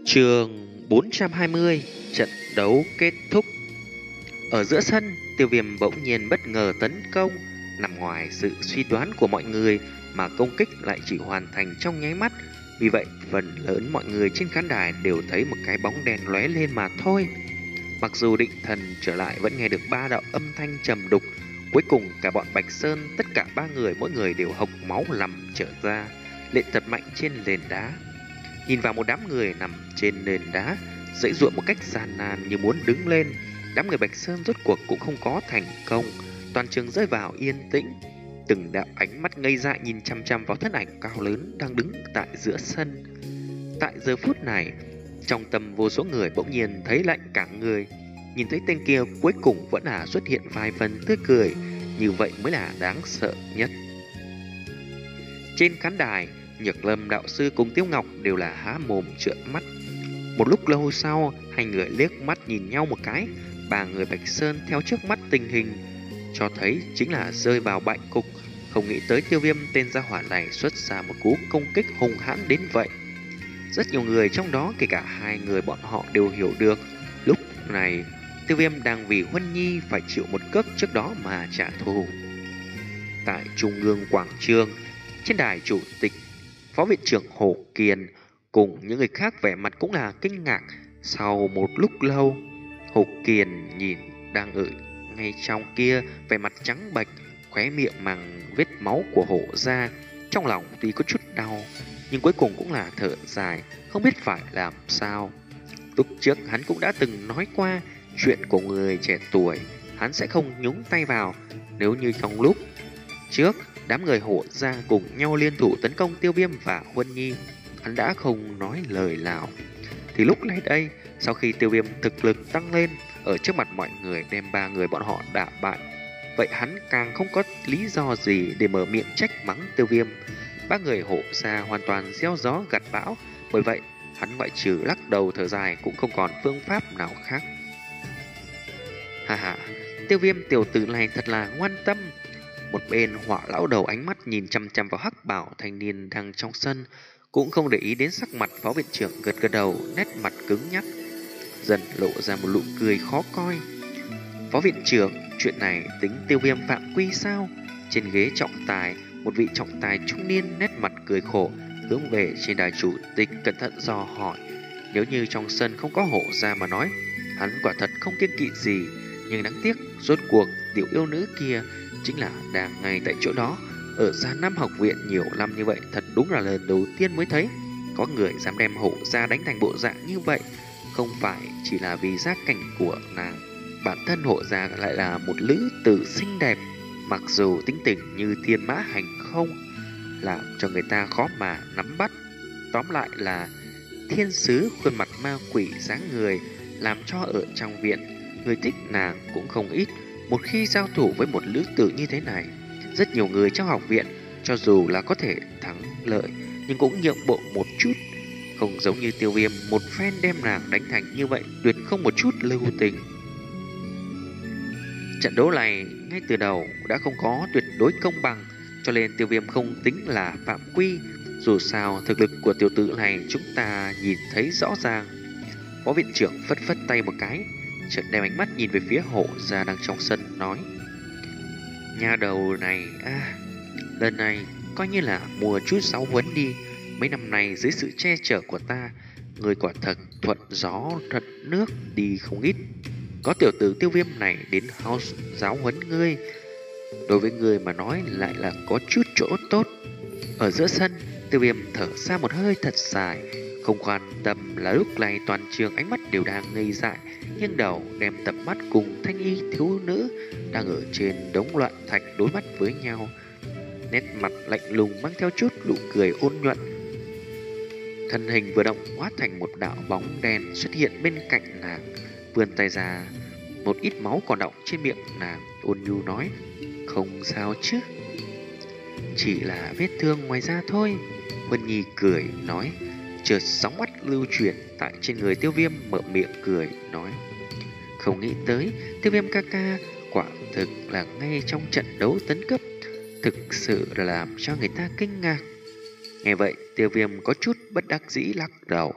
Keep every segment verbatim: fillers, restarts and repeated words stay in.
Chương bốn trăm hai mươi. Trận đấu kết thúc. Ở giữa sân, Tiêu Viêm bỗng nhiên bất ngờ tấn công. Nằm ngoài sự suy đoán của mọi người mà công kích lại chỉ hoàn thành trong nháy mắt. Vì vậy, phần lớn mọi người trên khán đài đều thấy một cái bóng đen lóe lên mà thôi. Mặc dù định thần trở lại vẫn nghe được ba đạo âm thanh trầm đục. Cuối cùng cả bọn Bạch Sơn, tất cả ba người mỗi người đều hộc máu nằm trở ra, lệ thật mạnh trên nền đá. Nhìn vào một đám người nằm trên nền đá, dãy dụa một cách gian nan như muốn đứng lên. Đám người Bạch Sơn rốt cuộc cũng không có thành công. Toàn trường rơi vào yên tĩnh. Từng đạo ánh mắt ngây dại nhìn chăm chăm vào thân ảnh cao lớn đang đứng tại giữa sân. Tại giờ phút này, trong tâm vô số người bỗng nhiên thấy lạnh cả người. Nhìn thấy tên kia cuối cùng vẫn là xuất hiện vài phần tươi cười. Như vậy mới là đáng sợ nhất. Trên khán đài, Nhược Lâm đạo sư cùng Tiêu Ngọc đều là há mồm trợn mắt. Một lúc lâu sau, hai người liếc mắt nhìn nhau một cái. Ba người Bạch Sơn theo trước mắt tình hình cho thấy chính là rơi vào bại cục. Không nghĩ tới Tiêu Viêm tên gia hỏa này xuất ra một cú công kích hung hãn đến vậy. Rất nhiều người trong đó, kể cả hai người bọn họ đều hiểu được lúc này Tiêu Viêm đang vì Huân Nhi phải chịu một cước trước đó mà trả thù. Tại trung ương quảng trường, trên đài chủ tịch, Phó viện trưởng Hồ Kiền cùng những người khác vẻ mặt cũng là kinh ngạc. Sau một lúc lâu, Hồ Kiền nhìn đang ở ngay trong kia, vẻ mặt trắng bệch, khóe miệng mang vết máu của Hổ ra. Trong lòng tuy có chút đau, nhưng cuối cùng cũng là thở dài, không biết phải làm sao. Lúc trước hắn cũng đã từng nói qua, chuyện của người trẻ tuổi hắn sẽ không nhúng tay vào. Nếu như trong lúc trước đám người Hổ ra cùng nhau liên thủ tấn công Tiêu Viêm và Huân Nhi, hắn đã không nói lời nào. Thì lúc này đây, sau khi Tiêu Viêm thực lực tăng lên, ở trước mặt mọi người đem ba người bọn họ đả bại, vậy hắn càng không có lý do gì để mở miệng trách mắng Tiêu Viêm. Ba người Hổ ra hoàn toàn gieo gió gặt bão, bởi vậy hắn ngoại trừ lắc đầu thở dài cũng không còn phương pháp nào khác. Hà hà, Tiêu Viêm tiểu tử này thật là ngoan tâm. Một bên Hỏa lão đầu ánh mắt nhìn chăm chăm vào hắc bảo thanh niên đang trong sân, cũng không để ý đến sắc mặt Phó viện trưởng, gật gật đầu, nét mặt cứng nhắc, dần lộ ra một nụ cười khó coi. Phó viện trưởng, chuyện này tính Tiêu Viêm phạm quy sao? Trên ghế trọng tài, một vị trọng tài trung niên nét mặt cười khổ hướng về trên đài chủ tịch cẩn thận dò hỏi. Nếu như trong sân không có Hổ ra mà nói, hắn quả thật không kiêng kỵ gì, nhưng đáng tiếc rốt cuộc tiểu yêu nữ kia chính là đang ngay tại chỗ đó. Ở Gia Nam học viện nhiều năm như vậy, thật đúng là lần đầu tiên mới thấy có người dám đem Hổ ra đánh thành bộ dạng như vậy. Không phải chỉ là vì gia cảnh của nàng, bản thân Hổ ra lại là một nữ tử xinh đẹp, mặc dù tính tình như thiên mã hành không, làm cho người ta khó mà nắm bắt. Tóm lại là thiên sứ khuôn mặt ma quỷ dáng người, làm cho ở trong viện người thích nàng cũng không ít. Một khi giao thủ với một nữ tử như thế này, rất nhiều người trong học viện cho dù là có thể thắng lợi nhưng cũng nhượng bộ một chút. Không giống như Tiêu Viêm một phen đem nàng đánh thành như vậy, tuyệt không một chút lưu tình. Trận đấu này ngay từ đầu đã không có tuyệt đối công bằng, cho nên Tiêu Viêm không tính là phạm quy. Dù sao thực lực của tiểu tử này chúng ta nhìn thấy rõ ràng. Phó viện trưởng phất phất tay một cái, chợt đem ánh mắt nhìn về phía Hổ ra đang trong sân, nói: nhà đầu này, à, lần này coi như là mua chút giáo huấn đi. Mấy năm nay dưới sự che chở của ta, người quả thật thuận gió thuận nước đi không ít. Có tiểu tử Tiêu Viêm này đến house giáo huấn ngươi, đối với ngươi mà nói lại là có chút chỗ tốt. Ở giữa sân, Tiêu Viêm thở ra một hơi thật dài, không quan tâm là lúc này toàn trường ánh mắt đều đang ngây dại, nghiêng đầu đem tầm mắt cùng thanh y thiếu nữ đang ở trên đống loạn thạch đối mắt với nhau. Nét mặt lạnh lùng mang theo chút nụ cười ôn nhuận. Thân hình vừa động hóa thành một đạo bóng đen xuất hiện bên cạnh nàng, vươn tay ra, một ít máu còn đọng trên miệng nàng, ôn nhu nói: không sao chứ, chỉ là vết thương ngoài da thôi. Huân Nhi cười nói, chợt sóng mắt lưu chuyển tại trên người Tiêu Viêm, mở miệng cười nói: không nghĩ tới Tiêu Viêm ca ca quả thực là ngay trong trận đấu tấn cấp, thực sự là làm cho người ta kinh ngạc. Nghe vậy Tiêu Viêm có chút bất đắc dĩ lắc đầu,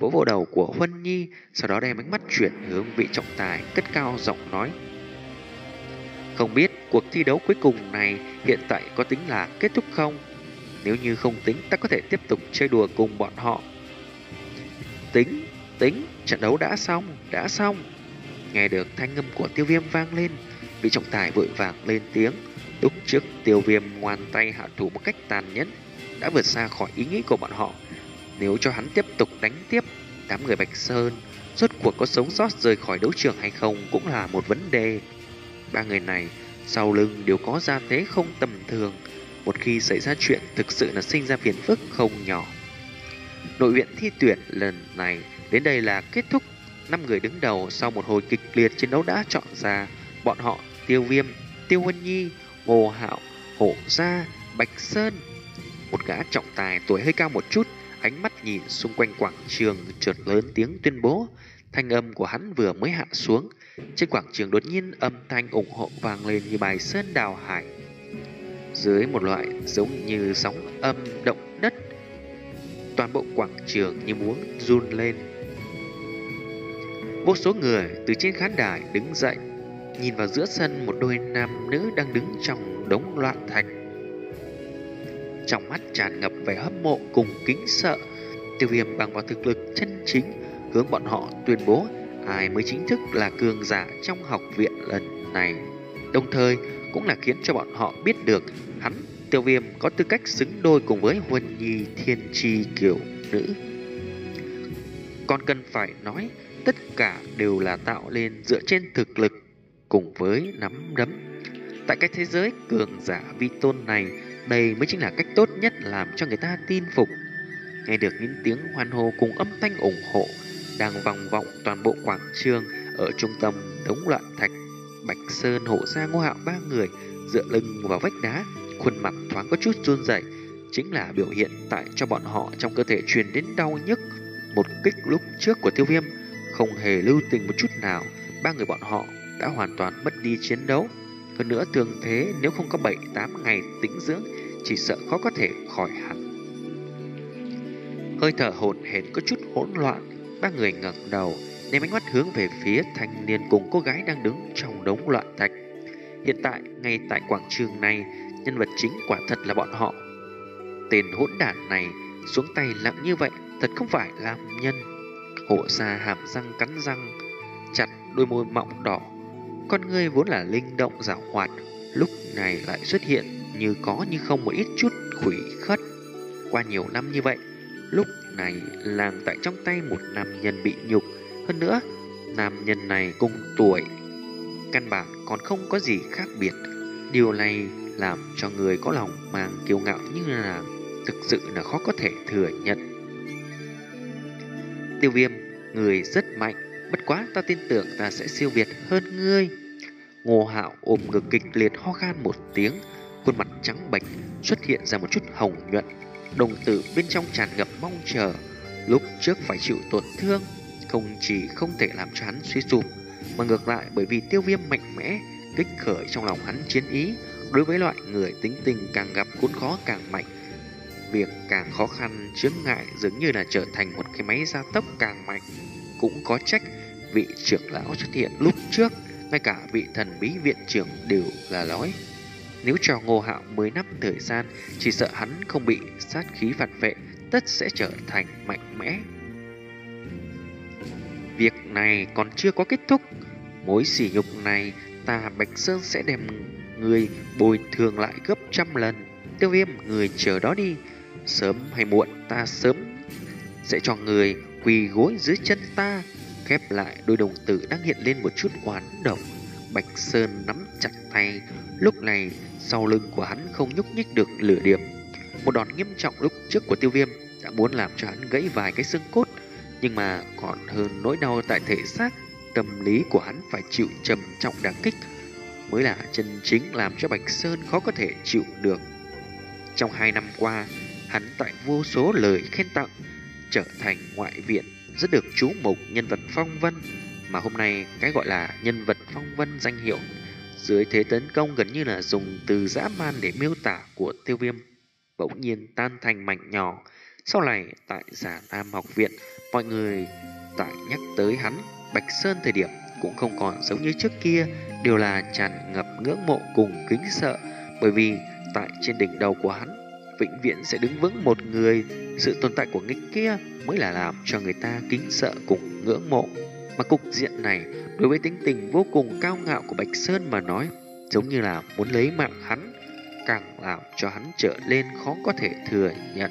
vỗ vào đầu của Huân Nhi, sau đó đem ánh mắt chuyển hướng vị trọng tài, cất cao giọng nói: không biết cuộc thi đấu cuối cùng này hiện tại có tính là kết thúc không? Nếu như không tính, ta có thể tiếp tục chơi đùa cùng bọn họ. Tính, tính, trận đấu đã xong, đã xong. Nghe được thanh âm của Tiêu Viêm vang lên, vị trọng tài vội vàng lên tiếng. Lúc trước Tiêu Viêm ngoan tay hạ thủ một cách tàn nhẫn, đã vượt xa khỏi ý nghĩ của bọn họ. Nếu cho hắn tiếp tục đánh tiếp, đám người Bạch Sơn rốt cuộc có sống sót rời khỏi đấu trường hay không cũng là một vấn đề. Ba người này sau lưng đều có gia thế không tầm thường, một khi xảy ra chuyện thực sự là sinh ra phiền phức không nhỏ. Nội viện thi tuyển lần này đến đây là kết thúc. Năm người đứng đầu sau một hồi kịch liệt chiến đấu đã chọn ra. Bọn họ Tiêu Viêm, Tiêu Huân Nhi, Ngô Hạo, Hổ Gia, Bạch Sơn. Một gã trọng tài tuổi hơi cao một chút, ánh mắt nhìn xung quanh quảng trường, chợt lớn tiếng tuyên bố. Thanh âm của hắn vừa mới hạ xuống, trên quảng trường đột nhiên âm thanh ủng hộ vang lên như bài sơn đào hải. Dưới một loại giống như sóng âm động đất, toàn bộ quảng trường như muốn run lên. Vô số người từ trên khán đài đứng dậy, nhìn vào giữa sân một đôi nam nữ đang đứng trong đống loạn thạch. Trong mắt tràn ngập vẻ hâm mộ cùng kính sợ. Tiêu Viêm bằng vào thực lực chân chính hướng bọn họ tuyên bố ai mới chính thức là cường giả trong học viện lần này, đồng thời cũng là khiến cho bọn họ biết được hắn Tiêu Viêm có tư cách xứng đôi cùng với Huân Nhi thiên chi kiều nữ. Còn cần phải nói, tất cả đều là tạo lên dựa trên thực lực cùng với nắm đấm. Tại cái thế giới cường giả vi tôn này, đây mới chính là cách tốt nhất làm cho người ta tin phục. Nghe được những tiếng hoan hô cùng âm thanh ủng hộ đang vang vọng toàn bộ quảng trường. Ở trung tâm đống loạn thạch, Bạch Sơn, Hổ Gia, Ngô Hạo ba người dựa lưng vào vách đá, khuôn mặt thoáng có chút run rẩy, chính là biểu hiện tại cho bọn họ trong cơ thể truyền đến đau nhức. Một kích lúc trước của Tiêu Viêm không hề lưu tình một chút nào, ba người bọn họ đã hoàn toàn mất đi chiến đấu. Hơn nữa thương thế nếu không có bảy tám ngày tĩnh dưỡng, chỉ sợ khó có thể khỏi hẳn. Hơi thở hổn hển có chút hỗn loạn, ba người ngẩng đầu, đem ánh mắt hướng về phía thanh niên cùng cô gái đang đứng trong đống loạn thạch. Hiện tại, ngay tại quảng trường này, nhân vật chính quả thật là bọn họ. Tên hỗn đản này xuống tay lặng như vậy, thật không phải làm nhân. Hổ Gia hàm răng cắn răng, chặt đôi môi mọng đỏ. Con người vốn là linh động giảo hoạt, lúc này lại xuất hiện như có như không một ít chút khủy khất. Qua nhiều năm như vậy, lúc này làng tại trong tay một nam nhân bị nhục. Hơn nữa, nam nhân này cùng tuổi, căn bản còn không có gì khác biệt. Điều này làm cho người có lòng mang kiêu ngạo như là thực sự là khó có thể thừa nhận. Tiêu Viêm, người rất mạnh, bất quá ta tin tưởng ta sẽ siêu việt hơn ngươi. Ngô Hạo ôm ngực kịch liệt ho khan một tiếng, khuôn mặt trắng bệch xuất hiện ra một chút hồng nhuận, đồng tử bên trong tràn ngập mong chờ. Lúc trước phải chịu tổn thương, không chỉ không thể làm cho hắn suy sụp, mà ngược lại bởi vì Tiêu Viêm mạnh mẽ kích khởi trong lòng hắn chiến ý. Đối với loại người tính tình càng gặp khốn khó càng mạnh, việc càng khó khăn chướng ngại dường như là trở thành một cái máy gia tốc càng mạnh. Cũng có trách vị trưởng lão xuất hiện lúc trước, ngay cả vị thần bí viện trưởng đều là nói, nếu cho Ngô Hạo mười năm thời gian, chỉ sợ hắn không bị sát khí phản vệ, tất sẽ trở thành mạnh mẽ. Việc này còn chưa có kết thúc, mối sỉ nhục này ta Bạch Sơn sẽ đem người bồi thường lại gấp trăm lần. Tiêu Viêm, người chờ đó đi, sớm hay muộn ta sớm sẽ cho người quỳ gối dưới chân ta. Khép lại đôi đồng tử đang hiện lên một chút oán độc, Bạch Sơn nắm chặt tay. Lúc này sau lưng của hắn không nhúc nhích được lửa điểm. Một đòn nghiêm trọng lúc trước của Tiêu Viêm đã muốn làm cho hắn gãy vài cái xương cốt, nhưng mà còn hơn nỗi đau tại thể xác, tâm lý của hắn phải chịu trầm trọng đả kích mới là chân chính làm cho Bạch Sơn khó có thể chịu được. Trong hai năm qua, hắn tại vô số lời khen tặng trở thành ngoại viện rất được chú mục nhân vật phong vân, mà hôm nay cái gọi là nhân vật phong vân danh hiệu dưới thế tấn công gần như là dùng từ dã man để miêu tả của Tiêu Viêm bỗng nhiên tan thành mảnh nhỏ. Sau này tại Già Nam học viện, mọi người tại nhắc tới hắn, Bạch Sơn thời điểm cũng không còn giống như trước kia, đều là tràn ngập ngưỡng mộ cùng kính sợ, bởi vì tại trên đỉnh đầu của hắn vĩnh viễn sẽ đứng vững một người. Sự tồn tại của nghịch kia mới là làm cho người ta kính sợ cùng ngưỡng mộ. Mà cục diện này đối với tính tình vô cùng cao ngạo của Bạch Sơn mà nói, giống như là muốn lấy mạng hắn, càng làm cho hắn trở lên khó có thể thừa nhận.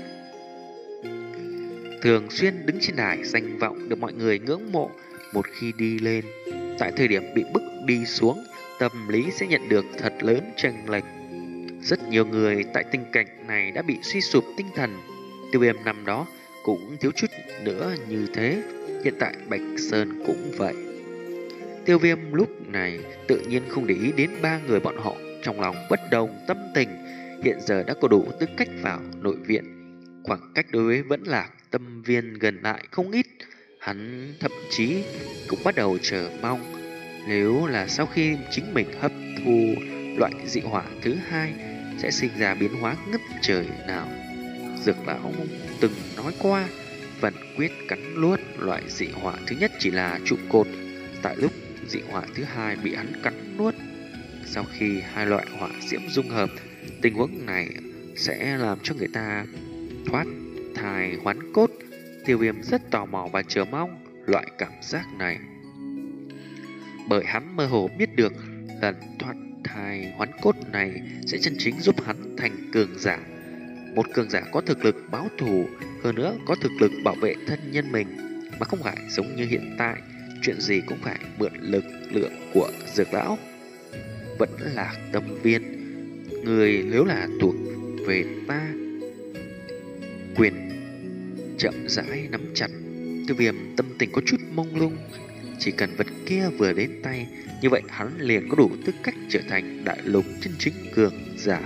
Thường xuyên đứng trên đài danh vọng được mọi người ngưỡng mộ, một khi đi lên, tại thời điểm bị bức đi xuống, tâm lý sẽ nhận được thật lớn chênh lệch. Rất nhiều người tại tình cảnh này đã bị suy sụp tinh thần. Tiêu Viêm năm đó cũng thiếu chút nữa như thế, hiện tại Bạch Sơn cũng vậy. Tiêu Viêm lúc này tự nhiên không để ý đến ba người bọn họ, trong lòng bất đồng tâm tình. Hiện giờ đã có đủ tư cách vào nội viện, khoảng cách đối với Vẫn Lạc Tâm Viên gần lại không ít. Hắn thậm chí cũng bắt đầu chờ mong, nếu là sau khi chính mình hấp thu loại dị hỏa thứ hai sẽ sinh ra biến hóa ngất trời nào. Dược lão từng nói qua, Vận quyết cắn nuốt loại dị hỏa thứ nhất chỉ là trụ cột. Tại lúc dị hỏa thứ hai bị hắn cắn nuốt, sau khi hai loại hỏa diễm dung hợp, tình huống này sẽ làm cho người ta thoát thai hoán cốt. Tiêu Viêm rất tò mò và chờ mong loại cảm giác này, bởi hắn mơ hồ biết được lần thoát thai hoán cốt này sẽ chân chính giúp hắn thành cường giả. Một cường giả có thực lực báo thù, hơn nữa có thực lực bảo vệ thân nhân mình, mà không phải giống như hiện tại, chuyện gì cũng phải mượn lực lượng của Dược lão. Vẫn là Tâm Viên, người nếu là thuộc về ta. Quyền chậm rãi nắm chặt. Tiêu Viêm tâm tình có chút mông lung, chỉ cần vật kia vừa đến tay, như vậy hắn liền có đủ tư cách trở thành đại lục chân chính cường giả.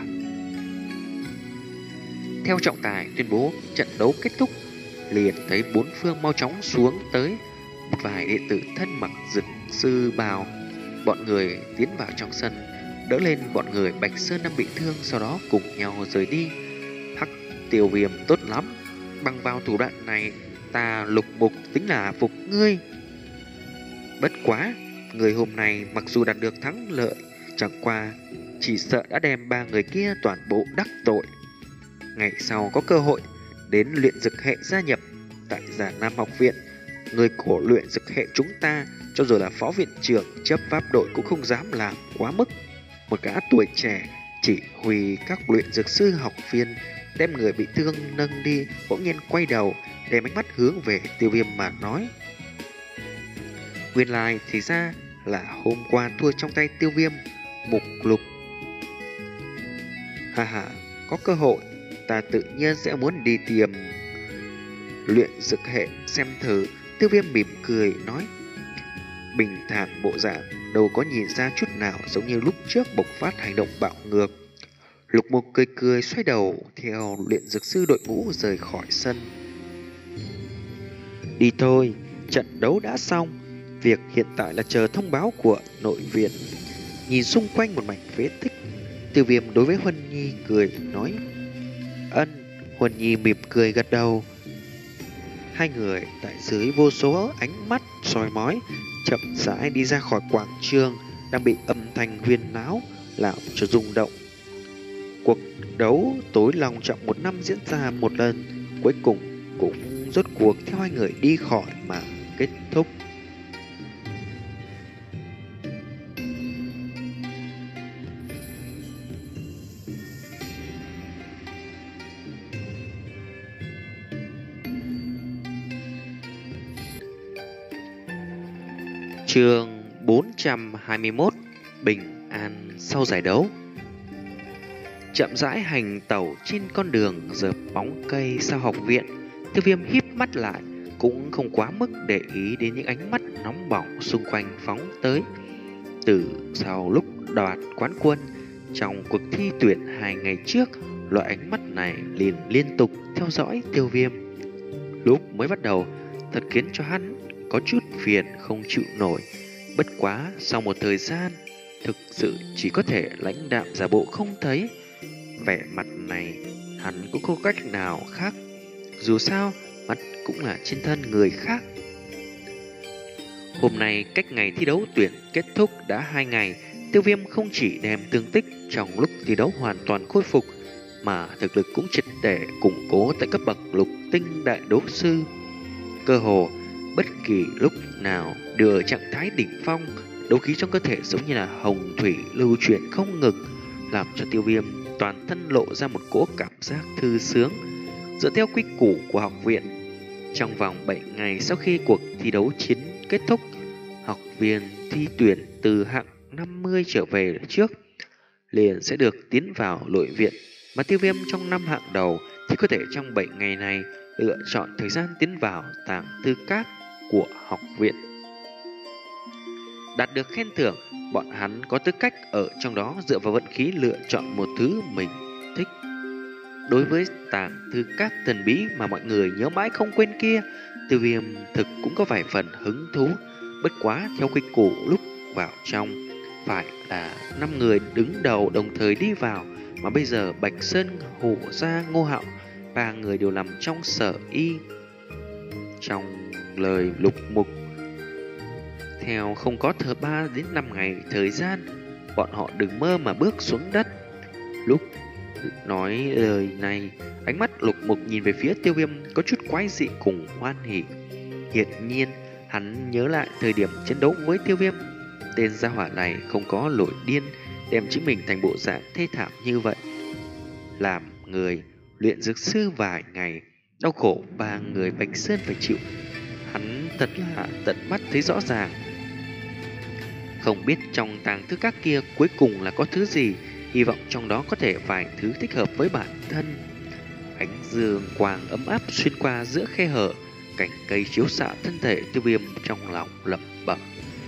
Theo trọng tài tuyên bố trận đấu kết thúc, liền thấy bốn phương mau chóng xuống tới một vài đệ tử thân mặc dực sư bào. Bọn người tiến vào trong sân, đỡ lên bọn người Bạch Sơn đang bị thương, sau đó cùng nhau rời đi. Hắc, Tiêu Viêm tốt lắm, bằng vào thủ đoạn này ta Lục Mục tính là phục ngươi. Bất quá, người hôm nay mặc dù đạt được thắng lợi, chẳng qua chỉ sợ đã đem ba người kia toàn bộ đắc tội. Ngày sau có cơ hội đến luyện dực hệ gia nhập tại Già Nam học viện, người của luyện dực hệ chúng ta, cho dù là phó viện trưởng chấp pháp đội cũng không dám làm quá mức. Một gã tuổi trẻ chỉ huy các luyện dược sư học viên đem người bị thương nâng đi, bỗng nhiên quay đầu đem ánh mắt hướng về Tiêu Viêm mà nói: nguyên lai thì ra là hôm qua thua trong tay Tiêu Viêm mục lục. Ha ha, có cơ hội ta tự nhiên sẽ muốn đi tìm luyện dược hệ xem thử. Tiêu Viêm mỉm cười nói, bình thản bộ dạng, đâu có nhìn ra chút nào giống như lúc trước bộc phát hành động bạo ngược. Lục Mục cười cười xoay đầu theo luyện dược sư đội ngũ rời khỏi sân. Đi thôi, trận đấu đã xong, việc hiện tại là chờ thông báo của nội viện. Nhìn xung quanh một mảnh phế tích, Tiêu Viêm đối với Huân Nhi cười nói. Ân. Huân Nhi mỉm cười gật đầu. Hai người tại dưới vô số ánh mắt soi mói chậm rãi đi ra khỏi quảng trường đang bị âm thanh huyên náo làm cho rung động. Cuộc đấu tối long trọng một năm diễn ra một lần, cuối cùng cũng rốt cuộc theo hai người đi khỏi mà kết thúc. Chương bốn trăm hai mươi mốt. Bình an sau giải đấu. Chậm rãi hành tẩu trên con đường dợp bóng cây sau học viện, Tiêu Viêm híp mắt lại, cũng không quá mức để ý đến những ánh mắt nóng bỏng xung quanh phóng tới. Từ sau lúc đoạt quán quân trong cuộc thi tuyển hai ngày trước, loại ánh mắt này liền liên tục theo dõi Tiêu Viêm. Lúc mới bắt đầu thật khiến cho hắn có chút phiền không chịu nổi. Bất quá sau một thời gian, thực sự chỉ có thể lãnh đạm giả bộ không thấy. Vẻ mặt này hắn cũng không cách nào khác. dù sao mắt cũng là trên thân người khác. Hôm nay cách ngày thi đấu tuyển kết thúc đã hai ngày, Tiêu Viêm không chỉ đem thương tích trong lúc thi đấu hoàn toàn khôi phục, mà thực lực cũng triệt để củng cố tại cấp bậc lục tinh đại đấu sư. Cơ hồ bất kỳ lúc nào đều ở trạng thái đỉnh phong, đấu khí trong cơ thể giống như là hồng thủy lưu chuyển không ngừng, làm cho Tiêu Viêm toàn thân lộ ra một cỗ cảm giác thư sướng. Dựa theo quy củ của học viện, trong vòng bảy ngày sau khi cuộc thi đấu chiến kết thúc, học viên thi tuyển từ hạng năm mươi trở về trước liền sẽ được tiến vào nội viện, mà Tiêu Viêm trong năm hạng đầu thì có thể trong bảy ngày này lựa chọn thời gian tiến vào tàng tư các của học viện. Đạt được khen thưởng, bọn hắn có tư cách ở trong đó dựa vào vận khí lựa chọn một thứ mình thích. Đối với tàng thư các thần bí mà mọi người nhớ mãi không quên kia, Tiêu Viêm thực cũng có vài phần hứng thú. Bất quá theo quy củ lúc vào trong phải là năm người đứng đầu đồng thời đi vào, mà bây giờ Bạch Sơn, Hổ Gia, Ngô Hạo ba người đều nằm trong sở y. Trong lời Lục Mục, theo không có thờ ba đến năm ngày thời gian, bọn họ đừng mơ mà bước xuống đất. Lúc nói lời này, ánh mắt Lục Mục nhìn về phía Tiêu Viêm có chút quái dị cùng hoan hỉ. Hiển nhiên hắn nhớ lại thời điểm chiến đấu với Tiêu Viêm, tên gia hỏa này không có nổi điên đem chính mình thành bộ dạng thê thảm như vậy. Làm người luyện dược sư vài ngày, đau khổ ba người Bạch Sơn phải chịu, hắn thật là tận mắt thấy rõ ràng. Không biết trong tàng thư các kia cuối cùng là có thứ gì, hy vọng trong đó có thể vài thứ thích hợp với bản thân. Ánh dương quang ấm áp xuyên qua giữa khe hở, cành cây chiếu xạ thân thể Tiêu Viêm trong lòng lẩm bẩm.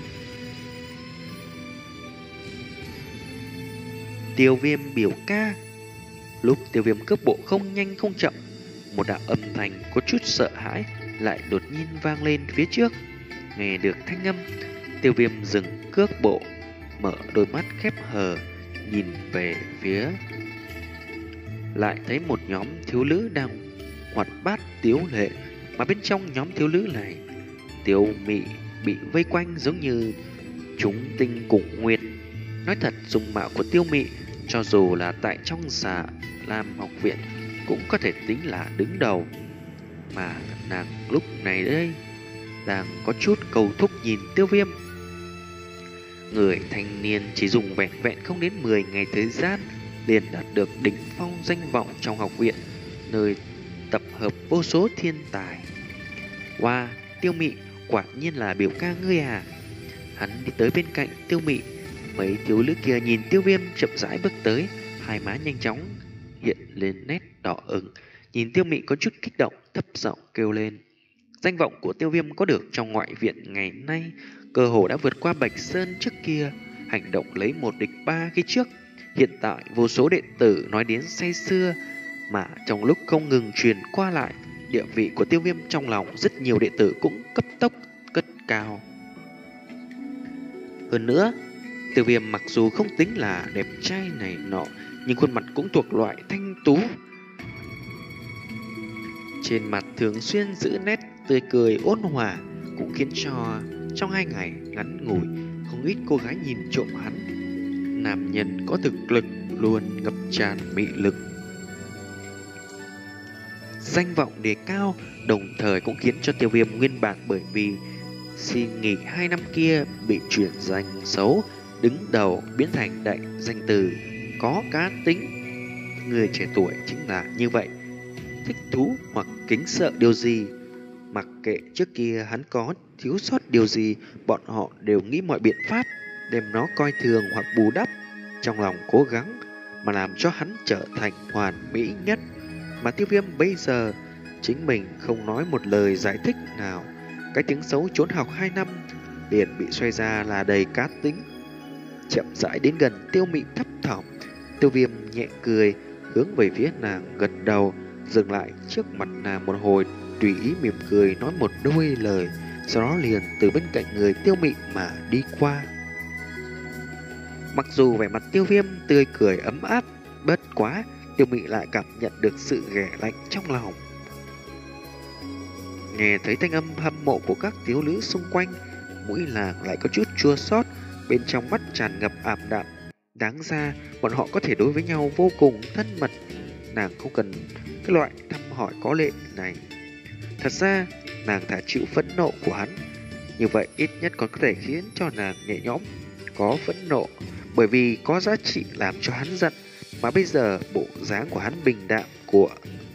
Tiêu Viêm biểu ca. Lúc Tiêu Viêm cước bộ không nhanh không chậm, một đạo âm thanh có chút sợ hãi lại đột nhiên vang lên phía trước. Nghe được thanh âm, Tiêu Viêm dừng cước bộ, mở đôi mắt khép hờ, nhìn về phía, lại thấy một nhóm thiếu nữ đang hoạt bát tiếu lệ, mà bên trong nhóm thiếu nữ này, Tiêu Mị bị vây quanh giống như chúng tinh cùng nguyệt. Nói thật, dung mạo của Tiêu Mị cho dù là tại trong Xà Lam học viện cũng có thể tính là đứng đầu, mà nàng lúc này đây đang có chút cầu thúc nhìn Tiêu Viêm. Người thanh niên chỉ dùng vẹn vẹn không đến mười ngày thời gian liền đạt được đỉnh phong danh vọng trong học viện, nơi tập hợp vô số thiên tài. Wow, Tiêu Mị, quả nhiên là biểu ca ngươi à? Hắn đi tới bên cạnh Tiêu Mị, mấy thiếu nữ kia nhìn Tiêu Viêm chậm rãi bước tới, hai má nhanh chóng hiện lên nét đỏ ửng. Nhìn Tiêu Mị có chút kích động, thấp giọng kêu lên. Danh vọng của Tiêu Viêm có được trong ngoại viện ngày nay cơ hồ đã vượt qua Bạch Sơn trước kia, hành động lấy một địch ba khi trước. Hiện tại vô số đệ tử nói đến say sưa, mà trong lúc không ngừng truyền qua lại, địa vị của Tiêu Viêm trong lòng rất nhiều đệ tử cũng cấp tốc cất cao. Hơn nữa, Tiêu Viêm mặc dù không tính là đẹp trai này nọ, nhưng khuôn mặt cũng thuộc loại thanh tú. Trên mặt thường xuyên giữ nét tươi cười ôn hòa, cũng khiến cho trong hai ngày ngắn ngủi không ít cô gái nhìn trộm hắn. Nam nhân có thực lực luôn ngập tràn mị lực. Danh vọng đề cao, đồng thời cũng khiến cho Tiêu Viêm nguyên bản bởi vì xin nghỉ hai năm kia bị chuyển danh xấu đứng đầu biến thành đại danh từ có cá tính. Người trẻ tuổi chính là như vậy, thích thú hoặc kính sợ điều gì, mặc kệ trước kia hắn có thiếu sót điều gì, bọn họ đều nghĩ mọi biện pháp đem nó coi thường hoặc bù đắp, trong lòng cố gắng mà làm cho hắn trở thành hoàn mỹ nhất. Mà Tiêu Viêm bây giờ chính mình không nói một lời giải thích nào, cái tiếng xấu trốn học hai năm liền bị xoay ra là đầy cá tính. Chậm rãi đến gần Tiêu Mị thấp thỏm, Tiêu Viêm nhẹ cười, hướng về phía nàng gật đầu, dừng lại trước mặt nàng một hồi, tùy ý mỉm cười nói một đôi lời, sau đó liền từ bên cạnh người Tiêu Mị mà đi qua. Mặc dù vẻ mặt Tiêu Viêm tươi cười ấm áp, bất quá Tiêu Mị lại cảm nhận được sự ghẻ lạnh trong lòng. Nghe thấy thanh âm hâm mộ của các thiếu nữ xung quanh, mũi làng lại có chút chua xót, bên trong mắt tràn ngập ảm đạm. Đáng ra bọn họ có thể đối với nhau vô cùng thân mật, nàng không cần cái loại thăm hỏi có lệ này. Thật ra nàng thà chịu phẫn nộ của hắn, như vậy ít nhất còn có thể khiến cho nàng nhẹ nhõm. Có phẫn nộ bởi vì có giá trị làm cho hắn giận, mà bây giờ bộ dáng của hắn bình đạm của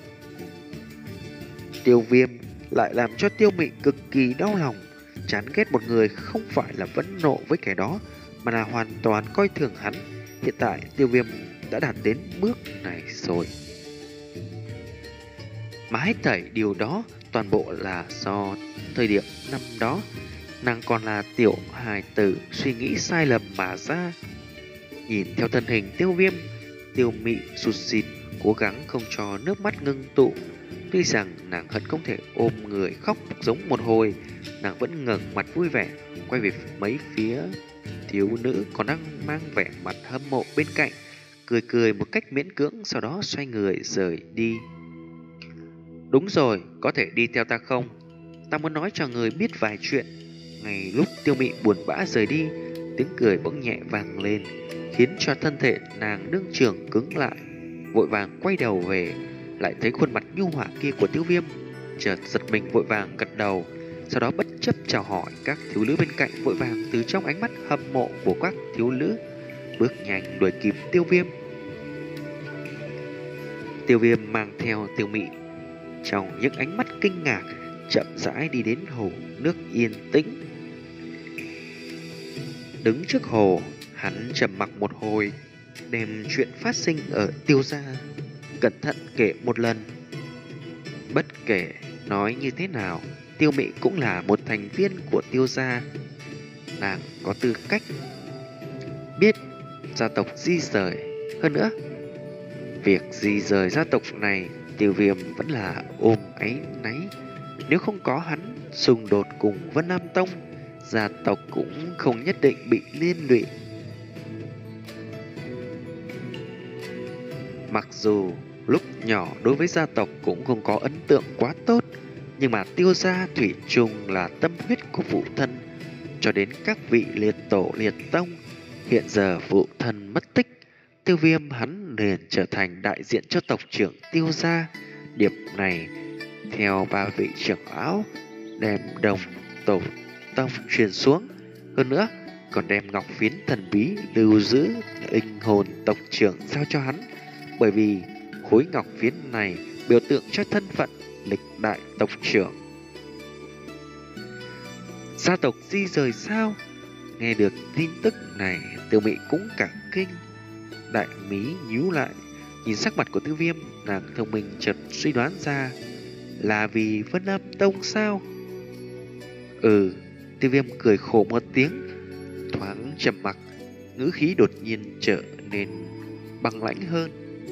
Tiêu Viêm lại làm cho Tiêu Mị cực kỳ đau lòng. Chán ghét một người không phải là phẫn nộ với kẻ đó, mà là hoàn toàn coi thường hắn. Hiện tại Tiêu Viêm đã đạt đến bước này rồi. Mà hết thảy điều đó toàn bộ là do thời điểm năm đó nàng còn là tiểu hài tử suy nghĩ sai lầm mà ra. Nhìn theo thân hình Tiêu Viêm, Tiêu Mị sụt sịt cố gắng không cho nước mắt ngưng tụ. Tuy rằng nàng hận không thể ôm người khóc giống một hồi, nàng vẫn ngẩng mặt vui vẻ quay về mấy phía thiếu nữ còn đang mang vẻ mặt hâm mộ bên cạnh, cười cười một cách miễn cưỡng, sau đó xoay người rời đi. Đúng rồi, có thể đi theo ta không? Ta muốn nói cho người biết vài chuyện. Ngay lúc Tiêu Mị buồn bã rời đi, tiếng cười bỗng nhẹ vang lên, khiến cho thân thể nàng đương trường cứng lại. Vội vàng quay đầu về, lại thấy khuôn mặt nhu hòa kia của Tiêu Viêm, chợt giật mình vội vàng gật đầu, sau đó bất chấp chào hỏi các thiếu nữ bên cạnh, vội vàng từ trong ánh mắt hâm mộ của các thiếu nữ bước nhanh đuổi kịp Tiêu Viêm. Tiêu Viêm mang theo Tiêu Mị trong những ánh mắt kinh ngạc, chậm rãi đi đến hồ nước yên tĩnh. Đứng trước hồ, hắn trầm mặc một hồi, đem chuyện phát sinh ở Tiêu gia cẩn thận kể một lần. Bất kể nói như thế nào, Tiêu Mị cũng là một thành viên của Tiêu gia. Nàng có tư cách biết gia tộc di rời. Hơn nữa, việc di rời gia tộc này, Tiêu Viêm vẫn là ôm áy náy. Nếu không có hắn xung đột cùng Vân Nam Tông, gia tộc cũng không nhất định bị liên lụy. Mặc dù lúc nhỏ đối với gia tộc cũng không có ấn tượng quá tốt, nhưng mà Tiêu gia thủy chung là tâm huyết của phụ thân. Cho đến các vị liệt tổ liệt tông, hiện giờ phụ thân mất tích, Tiêu Viêm hắn liền trở thành đại diện cho tộc trưởng Tiêu gia. Điểm này theo ba vị trưởng lão đem đồng tổ tông truyền xuống, hơn nữa còn đem ngọc phiến thần bí lưu giữ linh hồn tộc trưởng giao cho hắn. Bởi vì khối ngọc phiến này biểu tượng cho thân phận lịch đại tộc trưởng. Gia tộc di rời sao? Nghe được tin tức này, Tiêu Mị cũng cả kinh, đại mí nhíu lại. Nhìn sắc mặt của Tiêu Viêm, nàng thông minh chợt suy đoán ra là vì Vân Nam Tông sao? Ừ, Tiêu Viêm cười khổ một tiếng, thoáng trầm mặc, ngữ khí đột nhiên trở nên băng lãnh hơn.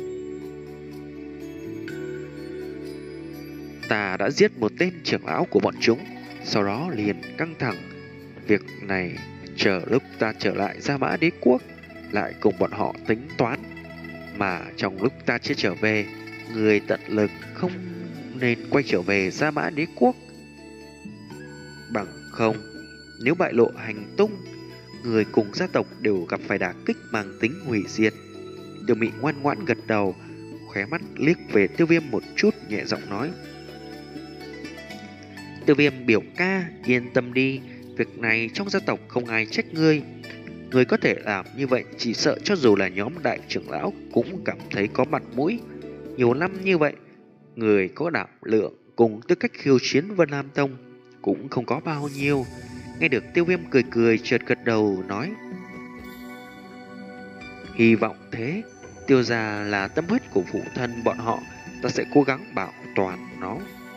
Ta đã giết một tên trưởng lão của bọn chúng, sau đó liền căng thẳng. Việc này chờ lúc ta trở lại Gia Mã Đế Quốc lại cùng bọn họ tính toán. Mà trong lúc ta chưa trở về, người tận lực không nên quay trở về Gia Mã Đế Quốc. Bằng không, nếu bại lộ hành tung, người cùng gia tộc đều gặp phải đả kích mang tính hủy diệt. Tiêu Mị ngoan ngoãn gật đầu, khóe mắt liếc về Tiêu Viêm một chút, nhẹ giọng nói: Tiêu Viêm biểu ca, yên tâm đi, việc này trong gia tộc không ai trách ngươi. Ngươi có thể làm như vậy, chỉ sợ cho dù là nhóm đại trưởng lão cũng cảm thấy có mặt mũi. Nhiều năm như vậy, người có đảm lượng cùng tư cách khiêu chiến Vân Nam Tông cũng không có bao nhiêu. Nghe được Tiêu Viêm cười cười, chợt gật đầu nói: hy vọng thế. Tiêu gia là tâm huyết của phụ thân bọn họ, ta sẽ cố gắng bảo toàn nó.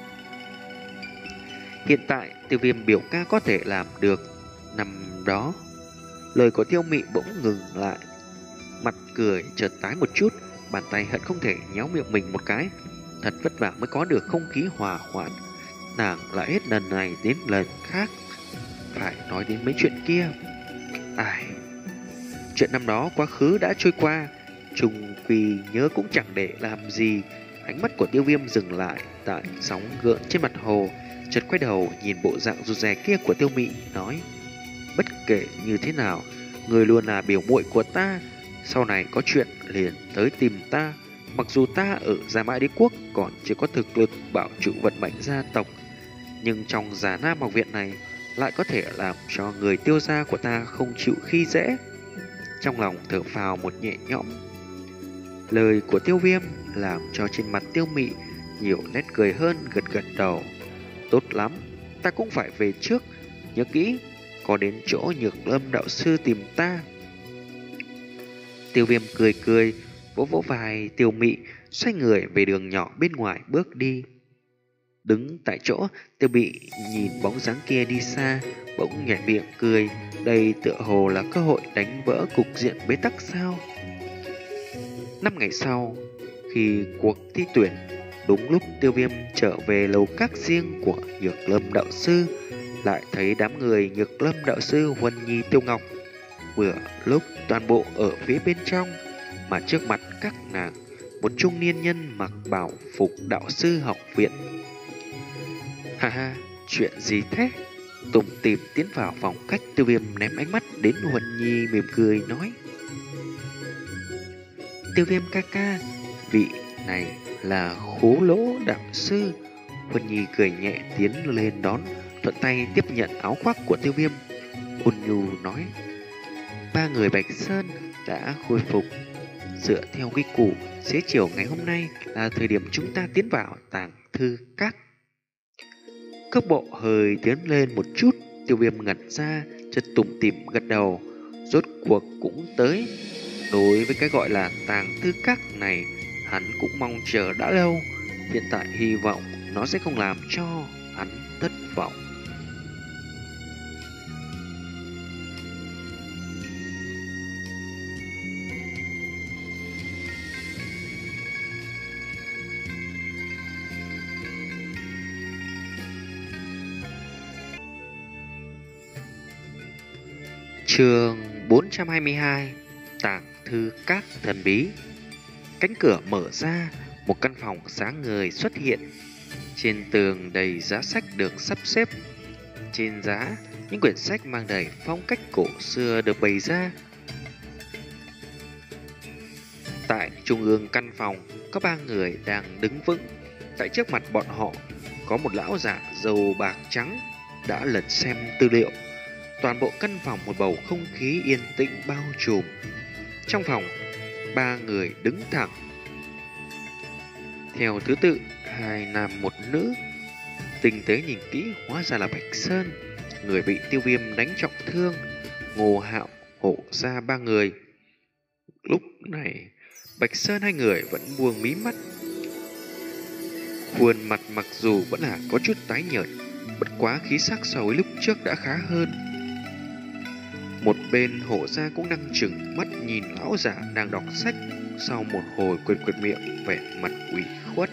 Hiện tại Tiêu Viêm biểu ca có thể làm được. Năm đó, lời của Tiêu Mị bỗng ngừng lại, mặt cười chợt tái một chút, bàn tay hận không thể nhéo miệng mình một cái. Thật vất vả mới có được không khí hòa hoãn, nàng lại hết lần này đến lần khác phải nói đến mấy chuyện kia. Ai, chuyện năm đó quá khứ đã trôi qua, trùng quy nhớ cũng chẳng để làm gì. Ánh mắt của Tiêu Viêm dừng lại tại sóng gợn trên mặt hồ, chợt quay đầu nhìn bộ dạng rụt rè kia của Tiêu Mị, nói: bất kể như thế nào, người luôn là biểu muội của ta, sau này có chuyện liền tới tìm ta. Mặc dù ta ở Gia Mã Đế Quốc còn chưa có thực lực bảo trụ vận mệnh gia tộc, nhưng trong Già Nam học viện này lại có thể làm cho người Tiêu gia của ta không chịu khi dễ. Trong lòng thở phào một nhẹ nhõm. Lời của Tiêu Viêm làm cho trên mặt Tiêu Mị nhiều nét cười hơn, gật gật đầu. Tốt lắm, ta cũng phải về trước. Nhớ kỹ, có đến chỗ Nhược Lâm đạo sư tìm ta. Tiêu Viêm cười cười, vỗ vỗ vai Tiêu Mị, xoay người về đường nhỏ bên ngoài bước đi. Đứng tại chỗ, Tiêu Mị nhìn bóng dáng kia đi xa, bỗng nhếch miệng cười. Đây tựa hồ là cơ hội đánh vỡ cục diện bế tắc sao? Năm ngày sau, khi cuộc thi tuyển, đúng lúc Tiêu Viêm trở về lầu các riêng của Nhược Lâm đạo sư, lại thấy đám người Nhược Lâm đạo sư, Huân Nhi, Tiêu Ngọc vừa lúc toàn bộ ở phía bên trong, mà trước mặt các nàng một trung niên nhân mặc bảo phục đạo sư học viện. Ha ha, chuyện gì thế? Tùng tìm tiến vào phòng khách, Tiêu Viêm ném ánh mắt đến Huân Nhi, mỉm cười nói: Tiêu Viêm ca ca, vị này là Khố Lỗ đạo sư. Huân Nhi cười nhẹ tiến lên đón, thuận tay tiếp nhận áo khoác của Tiêu Viêm. Ôn nhu nói: ba người Bạch Sơn đã khôi phục. Dựa theo quy củ, xế chiều ngày hôm nay là thời điểm chúng ta tiến vào tàng thư các. Cước bộ hơi tiến lên một chút, Tiêu Viêm ngẩn ra, chợt tủm tỉm gật đầu. Rốt cuộc cũng tới. Đối với cái gọi là tàng thư các này, hắn cũng mong chờ đã lâu. Hiện tại hy vọng nó sẽ không làm cho hắn thất vọng. Chương bốn trăm hai mươi hai, Tàng thư các thần bí. Cánh cửa mở ra, một căn phòng sáng ngời xuất hiện. Trên tường đầy giá sách được sắp xếp. Trên giá, những quyển sách mang đầy phong cách cổ xưa được bày ra. Tại trung ương căn phòng, có ba người đang đứng vững. Tại trước mặt bọn họ, có một lão giả râu bạc trắng đã lật xem tư liệu. Toàn bộ căn phòng một bầu không khí yên tĩnh bao trùm. Trong phòng, ba người đứng thẳng theo thứ tự, hai nam một nữ. Tinh tế nhìn kỹ, hóa ra là Bạch Sơn, người bị Tiêu Viêm đánh trọng thương, Ngô Hạo, Hổ Gia ba người. Lúc này, Bạch Sơn hai người vẫn buông mí mắt. Khuôn mặt mặc dù vẫn là có chút tái nhợt, bất quá khí sắc so với lúc trước đã khá hơn. Một bên Hổ Gia cũng đang chừng mắt nhìn lão giả đang đọc sách, sau một hồi quệt quệt miệng, vẻ mặt ủy khuất.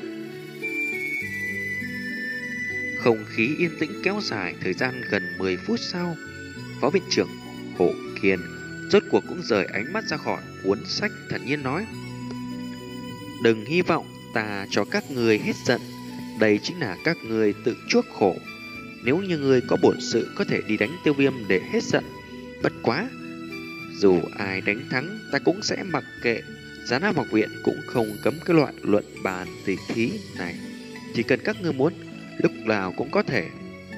Không khí yên tĩnh kéo dài thời gian gần mười phút sau, phó viện trưởng Hổ Kiền rốt cuộc cũng rời ánh mắt ra khỏi cuốn sách, thản nhiên nói: đừng hy vọng ta cho các người hết giận, đây chính là các người tự chuốc khổ. Nếu như người có bổn sự có thể đi đánh Tiêu Viêm để hết giận. Bất quá, dù ai đánh thắng ta cũng sẽ mặc kệ. Già Nam học viện cũng không cấm cái loại luận bàn tỉ thí này. Chỉ cần các ngươi muốn, lúc nào cũng có thể.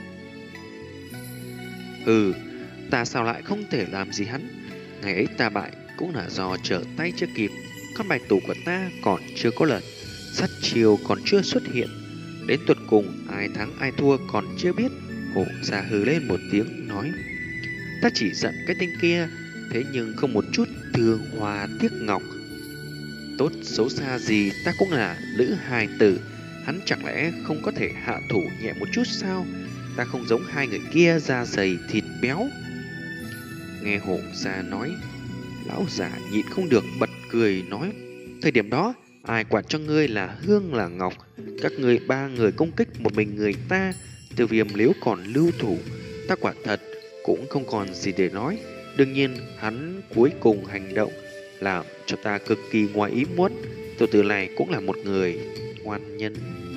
Ừ, ta sao lại không thể làm gì hắn? Ngày ấy ta bại cũng là do trở tay chưa kịp. Con bài tù của ta còn chưa có lần, sát chiêu còn chưa xuất hiện. Đến tuột cùng ai thắng ai thua còn chưa biết. Hổ Gia hừ lên một tiếng nói: ta chỉ giận cái tên kia, thế nhưng không một chút thương hoa tiếc ngọc. Tốt xấu xa gì ta cũng là nữ hài tử, hắn chẳng lẽ không có thể hạ thủ nhẹ một chút sao? Ta không giống hai người kia da dày thịt béo. Nghe Hổ Gia nói, lão già nhịn không được bật cười nói: thời điểm đó ai quản cho ngươi là hương là ngọc? Các ngươi ba người công kích một mình người ta, Tiêu Viêm nếu còn lưu thủ, ta quả thật cũng không còn gì để nói. Đương nhiên hắn cuối cùng hành động làm cho ta cực kỳ ngoài ý muốn. Tiểu tử này cũng là một người ngoan nhân.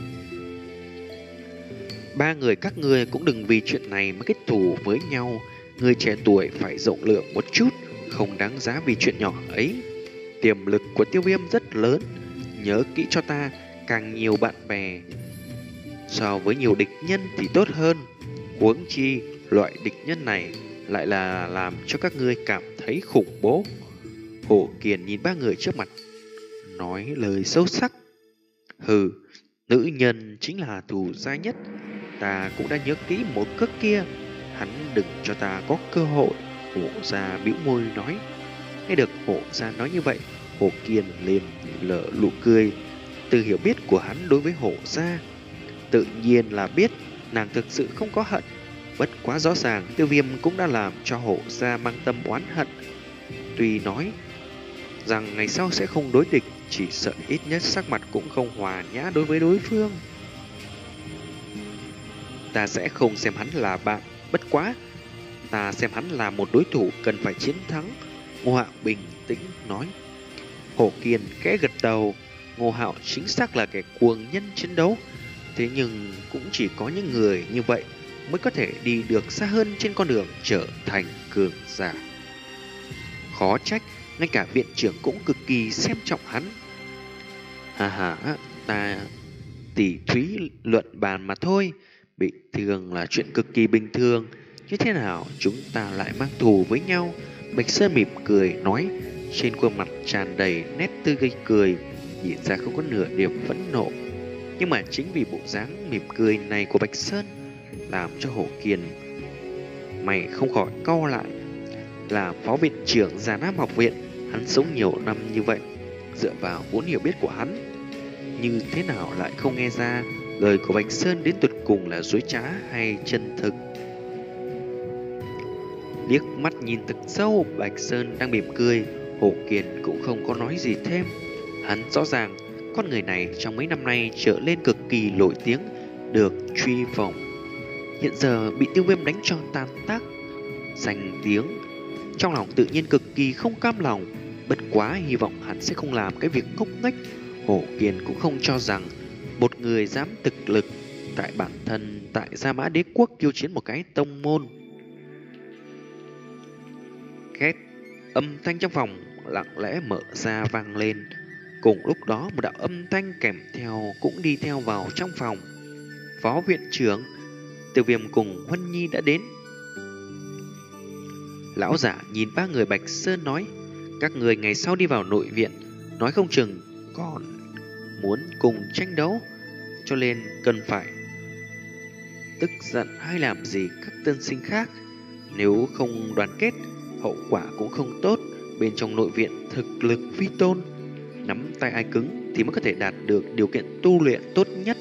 Ba người các ngươi cũng đừng vì chuyện này mà kết thù với nhau. Người trẻ tuổi phải rộng lượng một chút, không đáng giá vì chuyện nhỏ ấy. Tiềm lực của Tiêu Viêm rất lớn, nhớ kỹ cho ta, càng nhiều bạn bè so với nhiều địch nhân thì tốt hơn. Huống chi loại địch nhân này lại là làm cho các ngươi cảm thấy khủng bố. Hổ Kiền nhìn ba người trước mặt, nói lời sâu sắc. Hừ, nữ nhân chính là thù dai nhất. Ta cũng đã nhớ kỹ một cước kia, hắn đừng cho ta có cơ hội. Hổ gia bĩu môi nói. Nghe được Hổ gia nói như vậy, Hổ Kiền liền lở nụ cười. Từ hiểu biết của hắn đối với Hổ gia, tự nhiên là biết nàng thực sự không có hận. Bất quá rõ ràng Tiêu Viêm cũng đã làm cho Hổ gia mang tâm oán hận. Tuy nói rằng ngày sau sẽ không đối địch, chỉ sợ ít nhất sắc mặt cũng không hòa nhã đối với đối phương. Ta sẽ không xem hắn là bạn, bất quá ta xem hắn là một đối thủ cần phải chiến thắng. Ngô Hạo bình tĩnh nói. Hổ Kiền khẽ gật đầu. Ngô Hạo chính xác là kẻ cuồng nhân chiến đấu, thế nhưng cũng chỉ có những người như vậy mới có thể đi được xa hơn trên con đường trở thành cường giả. Khó trách ngay cả viện trưởng cũng cực kỳ xem trọng hắn. Hà hà, ta tỉ thúy luận bàn mà thôi, bị thương là chuyện cực kỳ bình thường. Như thế nào chúng ta lại mang thù với nhau? Bạch Sơn mỉm cười nói, trên khuôn mặt tràn đầy nét tươi gây cười, nhìn ra không có nửa điểm phẫn nộ. Nhưng mà chính vì bộ dáng mỉm cười này của Bạch Sơn làm cho Hổ Kiền mày không khỏi cau lại. Là phó viện trưởng Già Nam học viện, hắn sống nhiều năm như vậy, dựa vào vốn hiểu biết của hắn, như thế nào lại không nghe ra lời của Bạch Sơn đến tuyệt cùng là dối trá hay chân thực. Liếc mắt nhìn thật sâu, Bạch Sơn đang mỉm cười, Hổ Kiền cũng không có nói gì thêm. Hắn rõ ràng con người này trong mấy năm nay trở lên cực kỳ nổi tiếng, được truy phủng, hiện giờ bị Tiêu Viêm đánh cho tan tác danh tiếng, trong lòng tự nhiên cực kỳ không cam lòng. Bất quá hy vọng hắn sẽ không làm cái việc ngốc nghếch. Hổ Kiền cũng không cho rằng một người dám thực lực tại bản thân tại Gia Mã Đế Quốc khiêu chiến một cái tông môn. Két, âm thanh trong phòng lặng lẽ mở ra vang lên. Cùng lúc đó một đạo âm thanh kèm theo cũng đi theo vào trong phòng. Phó viện trưởng Tiêu Viêm cùng Huân Nhi đã đến. Lão giả nhìn ba người Bạch Sơn nói, các người ngày sau đi vào nội viện, nói không chừng còn muốn cùng tranh đấu, cho nên cần phải tức giận hay làm gì các tân sinh khác. Nếu không đoàn kết, hậu quả cũng không tốt. Bên trong nội viện thực lực phi tôn, nắm tay ai cứng thì mới có thể đạt được điều kiện tu luyện tốt nhất.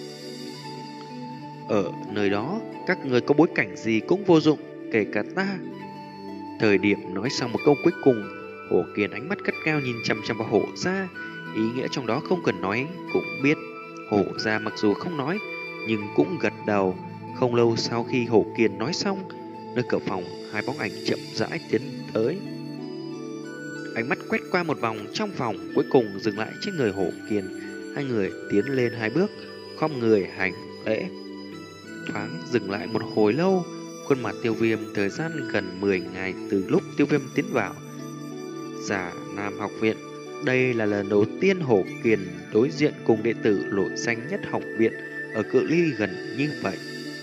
Ở nơi đó, các người có bối cảnh gì cũng vô dụng, kể cả ta. Thời điểm nói xong một câu cuối cùng, Hổ Kiền ánh mắt cắt cao nhìn chăm chăm vào Hổ gia. Ý nghĩa trong đó không cần nói cũng biết. Hổ gia mặc dù không nói nhưng cũng gật đầu. Không lâu sau khi Hổ Kiền nói xong, nơi cửa phòng hai bóng ảnh chậm rãi tiến tới. Ánh mắt quét qua một vòng trong phòng, cuối cùng dừng lại trên người Hổ Kiền. Hai người tiến lên hai bước, khom người hành lễ. Thoáng dừng lại một hồi lâu, khuôn mặt Tiêu Viêm thời gian gần mười ngày từ lúc Tiêu Viêm tiến vào Già Nam học viện. Đây là lần đầu tiên Hổ Kiền đối diện cùng đệ tử nổi danh nhất học viện ở cự ly gần như vậy.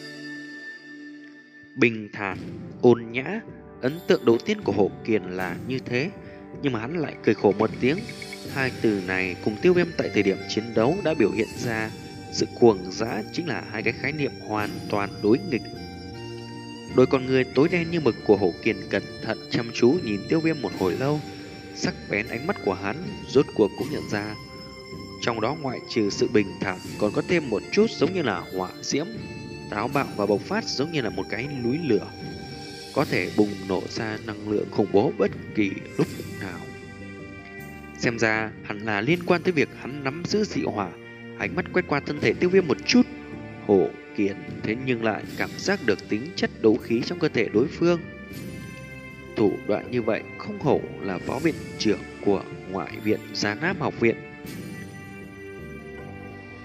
Bình thản, ôn nhã, ấn tượng đầu tiên của Hổ Kiền là như thế, nhưng mà hắn lại cười khổ một tiếng. Hai từ này cùng Tiêu Viêm tại thời điểm chiến đấu đã biểu hiện ra sự cuồng dã, chính là hai cái khái niệm hoàn toàn đối nghịch. Đôi con người tối đen như mực của Hổ Kiền cẩn thận chăm chú nhìn Tiêu Viêm một hồi lâu. Sắc bén ánh mắt của hắn rốt cuộc cũng nhận ra, trong đó ngoại trừ sự bình thản còn có thêm một chút giống như là hỏa diễm, táo bạo và bộc phát giống như là một cái núi lửa, có thể bùng nổ ra năng lượng khủng bố bất kỳ lúc nào. Xem ra hẳn là liên quan tới việc hắn nắm giữ dị hỏa. Ánh mắt quét qua thân thể Tiêu Viêm một chút, Hổ Kiền thế nhưng lại cảm giác được tính chất đấu khí trong cơ thể đối phương. Thủ đoạn như vậy không hổ là phó viện trưởng của ngoại viện Già Nam học viện.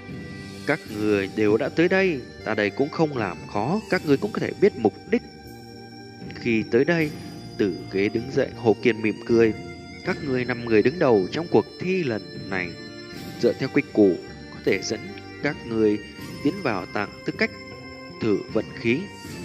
Các người đều đã tới đây, ta đây cũng không làm khó, các người cũng có thể biết mục đích. Khi tới đây, từ ghế đứng dậy, Hồ Kiên mỉm cười. Các người năm người đứng đầu trong cuộc thi lần này, dựa theo quy củ, có thể dẫn các người tiến vào tàng tư cách thử vận khí.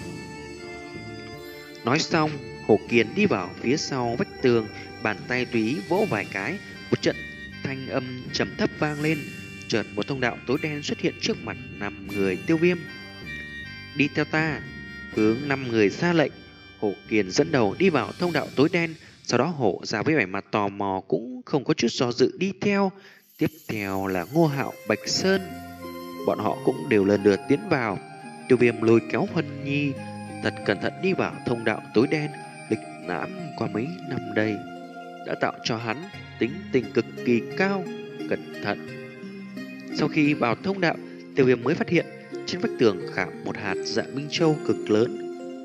Nói xong, Hồ Kiên đi vào phía sau vách tường, bàn tay tùy ý vỗ vài cái, một trận thanh âm trầm thấp vang lên. Chợt một thông đạo tối đen xuất hiện trước mặt năm người Tiêu Viêm. Đi theo ta. Hướng năm người ra lệnh, Hồ Kiên dẫn đầu đi vào thông đạo tối đen. Sau đó Hổ ra với vẻ mặt tò mò cũng không có chút do dự đi theo. Tiếp theo là Ngô Hạo, Bạch Sơn, bọn họ cũng đều lần lượt tiến vào. Tiêu Viêm lôi kéo Huân Nhi thật cẩn thận đi vào thông đạo tối đen. Lịch lãm qua mấy năm đây đã tạo cho hắn tính tình cực kỳ cao, cẩn thận. Sau khi vào thông đạo, Tiêu Viêm mới phát hiện trên vách tường khảm một hạt dạ minh châu cực lớn.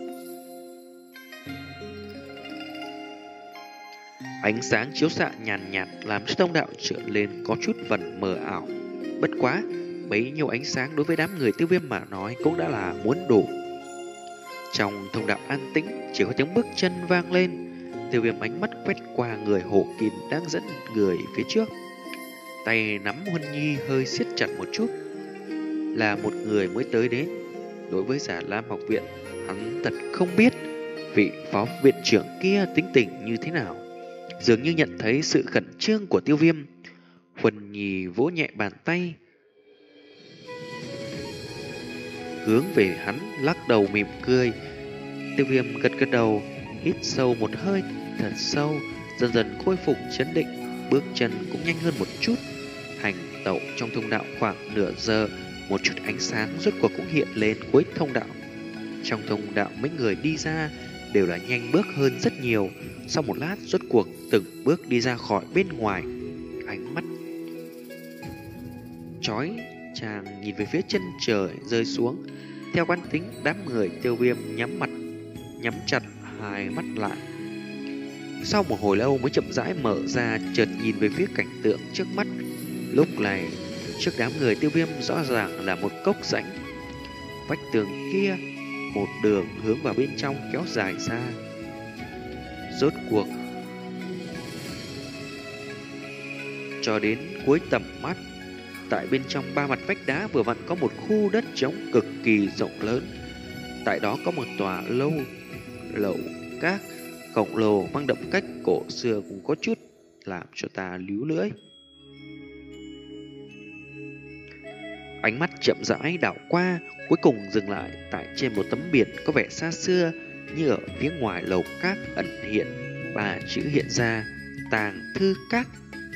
Ánh sáng chiếu xạ nhàn nhạt, nhạt làm cho thông đạo trở lên có chút vần mờ ảo. Bất quá, bấy nhiêu ánh sáng đối với đám người Tiêu Viêm mà nói cũng đã là muốn đủ. Trong thông đạo an tĩnh, chỉ có tiếng bước chân vang lên. Tiêu Viêm ánh mắt quét qua người Hổ Kín đang dẫn người phía trước. Tay nắm Huân Nhi hơi siết chặt một chút. Là một người mới tới đến. Đối với Giả Lam học viện, hắn thật không biết vị phó viện trưởng kia tính tình như thế nào. Dường như nhận thấy sự khẩn trương của Tiêu Viêm, Huân Nhi vỗ nhẹ bàn tay, hướng về hắn lắc đầu mỉm cười. Tiêu Viêm gật gật đầu, hít sâu một hơi thật sâu, dần dần khôi phục chấn định, bước chân cũng nhanh hơn một chút. Hành tẩu trong thông đạo khoảng nửa giờ, một chút ánh sáng rốt cuộc cũng hiện lên cuối thông đạo. Trong thông đạo mấy người đi ra đều là nhanh bước hơn rất nhiều. Sau một lát rốt cuộc từng bước đi ra khỏi bên ngoài. Ánh mắt chói chàng nhìn về phía chân trời rơi xuống. Theo quán tính, đám người Tiêu Viêm nhắm mặt, nhắm chặt hai mắt lại. Sau một hồi lâu mới chậm rãi mở ra, chợt nhìn về phía cảnh tượng trước mắt. Lúc này, trước đám người Tiêu Viêm rõ ràng là một cốc rãnh. Vách tường kia, một đường hướng vào bên trong kéo dài ra. Rốt cuộc, cho đến cuối tầm mắt, tại bên trong ba mặt vách đá vừa vặn có một khu đất trống cực kỳ rộng lớn. Tại đó có một tòa lâu lầu các khổng lồ mang đậm cách cổ xưa, cũng có chút làm cho ta líu lưỡi. Ánh mắt chậm rãi đảo qua, cuối cùng dừng lại tại trên một tấm biển có vẻ xa xưa. Như ở phía ngoài lầu các ẩn hiện ba chữ hiện ra: Tàng Thư Các.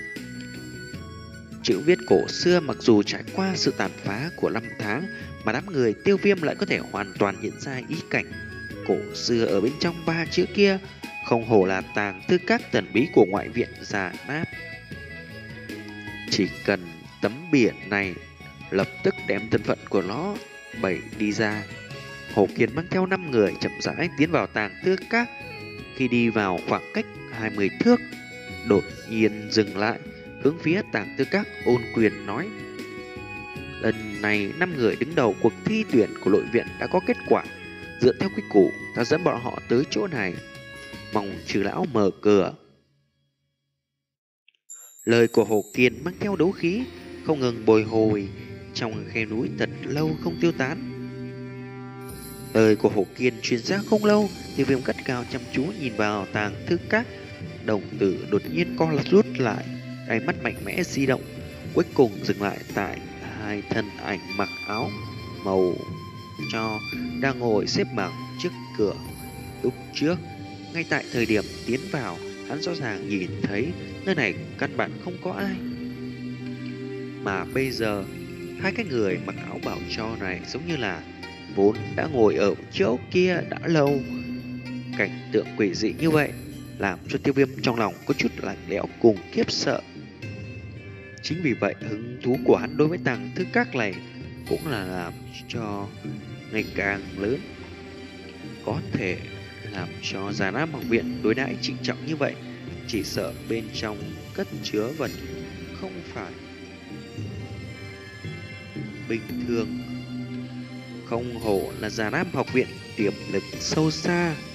Chữ viết cổ xưa mặc dù trải qua sự tàn phá của năm tháng, mà đám người Tiêu Viêm lại có thể hoàn toàn nhận ra ý cảnh cổ xưa ở bên trong ba chữ kia. Không hổ là Tàng Thư Các thần bí của ngoại viện già nát. Chỉ cần tấm biển này lập tức đem thân phận của nó bày đi ra. Hồ Kiên mang theo năm người chậm rãi tiến vào Tàng Thư Các. Khi đi vào khoảng cách hai mươi thước, đột nhiên dừng lại, hướng phía Tàng Thư Các ôn quyền nói: Lần này năm người đứng đầu cuộc thi tuyển của nội viện đã có kết quả. Dựa theo quy củ, ta dẫn bọn họ tới chỗ này, mong trừ lão mở cửa. Lời của Hồ Kiên mang theo đấu khí, không ngừng bồi hồi trong khe núi thật lâu không tiêu tán. Lời của Hồ Kiên truyền ra không lâu, Tiêu Viêm cất cao chăm chú nhìn vào Tàng Thư Các. Đồng tử đột nhiên co rút lại, đáy mắt mạnh mẽ di động, cuối cùng dừng lại tại hai thân ảnh mặc áo màu cho đang ngồi xếp bằng trước cửa. Lúc trước, ngay tại thời điểm tiến vào, hắn rõ ràng nhìn thấy nơi này căn bản không có ai. Mà bây giờ, hai cái người mặc áo bảo cho này giống như là vốn đã ngồi ở chỗ kia đã lâu. Cảnh tượng quỷ dị như vậy làm cho Tiêu Viêm trong lòng có chút lạnh lẽo cùng khiếp sợ. Chính vì vậy hứng thú của hắn đối với Tàng Thư Các này cũng là làm cho ngày càng lớn. Có thể làm cho Già Nam học viện đối đãi trịnh trọng như vậy, chỉ sợ bên trong cất chứa vật không phải bình thường. Không hổ là Già Nam học viện tiềm lực sâu xa.